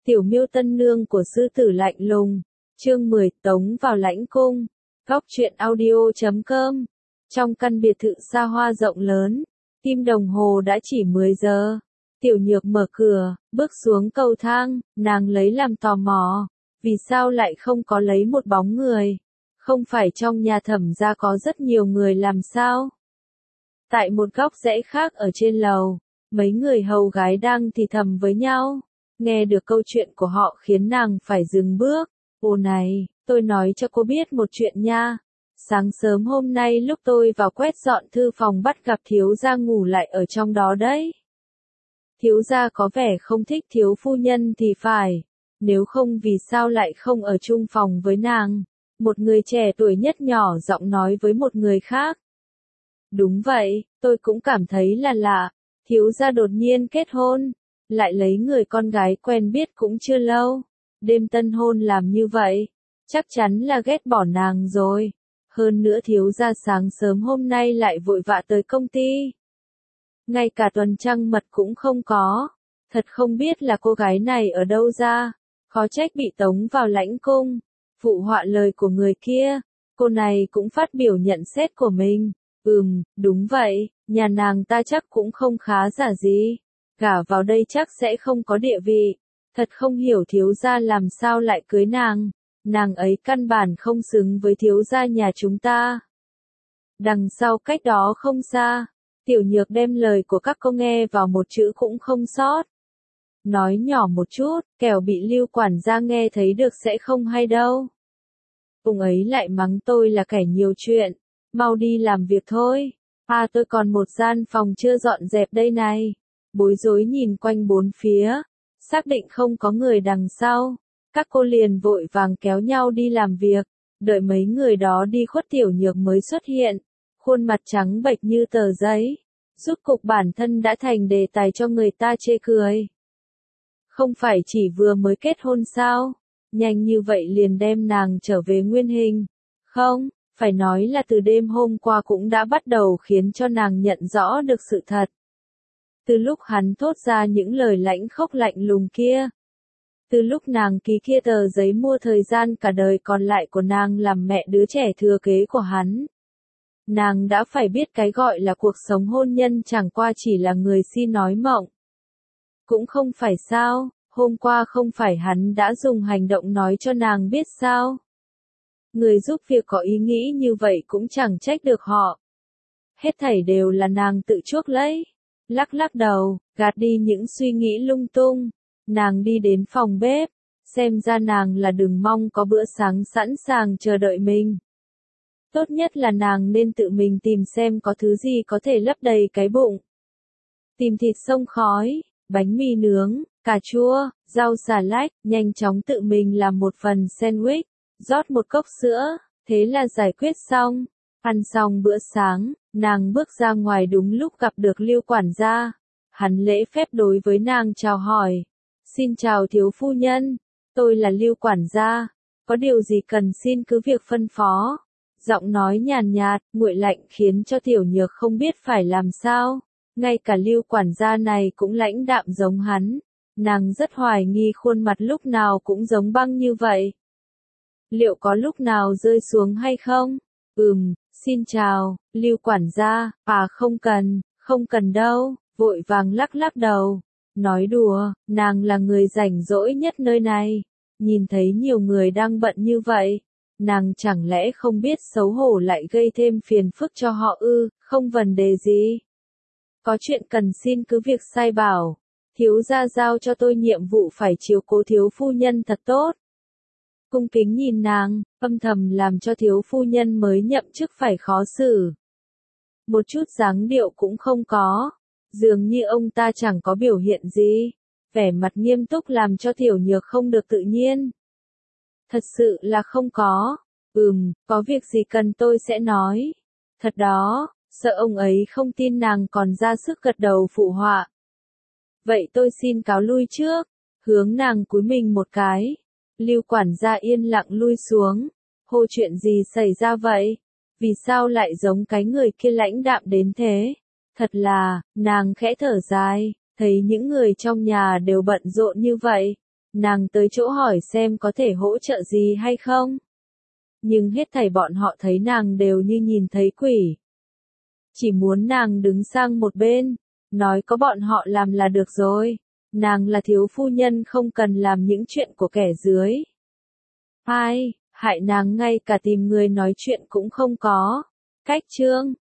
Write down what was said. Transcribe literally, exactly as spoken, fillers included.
Tiểu Miêu tân nương của sư tử lạnh lùng. Chương mười, tống vào lãnh cung. Góc truyện audio chấm com. Trong căn biệt thự xa hoa rộng lớn, kim đồng hồ đã chỉ mười giờ. Tiểu Nhược mở cửa, bước xuống cầu thang, nàng lấy làm tò mò. Vì sao lại không có lấy một bóng người? Không phải trong nhà Thẩm gia có rất nhiều người làm sao? Tại một góc rẽ khác ở trên lầu, mấy người hầu gái đang thì thầm với nhau. Nghe được câu chuyện của họ khiến nàng phải dừng bước. Ô này, tôi nói cho cô biết một chuyện nha. Sáng sớm hôm nay lúc tôi vào quét dọn thư phòng bắt gặp thiếu gia ngủ lại ở trong đó đấy. Thiếu gia có vẻ không thích thiếu phu nhân thì phải. Nếu không vì sao lại không ở chung phòng với nàng? Một người trẻ tuổi nhất nhỏ giọng nói với một người khác. Đúng vậy, tôi cũng cảm thấy là lạ. Thiếu gia đột nhiên kết hôn, lại lấy người con gái quen biết cũng chưa lâu. Đêm tân hôn làm như vậy, chắc chắn là ghét bỏ nàng rồi. Hơn nữa thiếu gia sáng sớm hôm nay lại vội vã tới công ty. Ngay cả tuần trăng mật cũng không có. Thật không biết là cô gái này ở đâu ra. Khó trách bị tống vào lãnh cung. Phụ họa lời của người kia. Cô này cũng phát biểu nhận xét của mình. Ừm, đúng vậy, nhà nàng ta chắc cũng không khá giả gì. Gả vào đây chắc sẽ không có địa vị. Thật không hiểu thiếu gia làm sao lại cưới nàng. Nàng ấy căn bản không xứng với thiếu gia nhà chúng ta. Đằng sau cách đó không xa, Tiểu Nhược đem lời của các cô nghe vào một chữ cũng không sót. Nói nhỏ một chút, kẻo bị Lưu quản gia nghe thấy được sẽ không hay đâu. Ông ấy lại mắng tôi là kẻ nhiều chuyện. Mau đi làm việc thôi. À tôi còn một gian phòng chưa dọn dẹp đây này. Bối rối nhìn quanh bốn phía. Xác định không có người đằng sau. Các cô liền vội vàng kéo nhau đi làm việc. Đợi mấy người đó đi khuất Tiểu Nhược mới xuất hiện. Khuôn mặt trắng bệch như tờ giấy. Rốt cục bản thân đã thành đề tài cho người ta chê cười. Không phải chỉ vừa mới kết hôn sao? Nhanh như vậy liền đem nàng trở về nguyên hình. Không, phải nói là từ đêm hôm qua cũng đã bắt đầu khiến cho nàng nhận rõ được sự thật. Từ lúc hắn thốt ra những lời lãnh khốc lạnh lùng kia. Từ lúc nàng ký kia tờ giấy mua thời gian cả đời còn lại của nàng làm mẹ đứa trẻ thừa kế của hắn. Nàng đã phải biết cái gọi là cuộc sống hôn nhân chẳng qua chỉ là người si nói mộng. Cũng không phải sao, hôm qua không phải hắn đã dùng hành động nói cho nàng biết sao. Người giúp việc có ý nghĩ như vậy cũng chẳng trách được họ. Hết thảy đều là nàng tự chuốc lấy. Lắc lắc đầu, gạt đi những suy nghĩ lung tung. Nàng đi đến phòng bếp. Xem ra nàng là đừng mong có bữa sáng sẵn sàng chờ đợi mình. Tốt nhất là nàng nên tự mình tìm xem có thứ gì có thể lấp đầy cái bụng. Tìm thịt xông khói, bánh mì nướng, cà chua, rau xà lách, nhanh chóng tự mình làm một phần sandwich. Rót một cốc sữa, thế là giải quyết xong. Ăn xong bữa sáng, nàng bước ra ngoài đúng lúc gặp được Lưu quản gia. Hắn lễ phép đối với nàng chào hỏi. Xin chào thiếu phu nhân, tôi là Lưu quản gia, có điều gì cần xin cứ việc phân phó. Giọng nói nhàn nhạt, nguội lạnh khiến cho Tiểu Nhược không biết phải làm sao. Ngay cả Lưu quản gia này cũng lãnh đạm giống hắn. Nàng rất hoài nghi khuôn mặt lúc nào cũng giống băng như vậy. Liệu có lúc nào rơi xuống hay không? Ừm, xin chào, Lưu quản gia, à không cần, không cần đâu, vội vàng lắc lắc đầu. Nói đùa, nàng là người rảnh rỗi nhất nơi này. Nhìn thấy nhiều người đang bận như vậy. Nàng chẳng lẽ không biết xấu hổ lại gây thêm phiền phức cho họ ư, không vấn đề gì. Có chuyện cần xin cứ việc sai bảo. Thiếu gia giao cho tôi nhiệm vụ phải chiếu cố thiếu phu nhân thật tốt. Cung kính nhìn nàng, âm thầm làm cho thiếu phu nhân mới nhậm chức phải khó xử. Một chút dáng điệu cũng không có. Dường như ông ta chẳng có biểu hiện gì. Vẻ mặt nghiêm túc làm cho Tiểu Nhược không được tự nhiên. Thật sự là không có. Ừm, có việc gì cần tôi sẽ nói. Thật đó, sợ ông ấy không tin nàng còn ra sức gật đầu phụ họa. Vậy tôi xin cáo lui trước. Hướng nàng cúi mình một cái. Lưu quản gia yên lặng lui xuống. Hô chuyện gì xảy ra vậy? Vì sao lại giống cái người kia lãnh đạm đến thế? Thật là, nàng khẽ thở dài, thấy những người trong nhà đều bận rộn như vậy. Nàng tới chỗ hỏi xem có thể hỗ trợ gì hay không. Nhưng hết thảy bọn họ thấy nàng đều như nhìn thấy quỷ. Chỉ muốn nàng đứng sang một bên, nói có bọn họ làm là được rồi. Nàng là thiếu phu nhân không cần làm những chuyện của kẻ dưới. Ai, hại nàng ngay cả tìm người nói chuyện cũng không có. Cách chương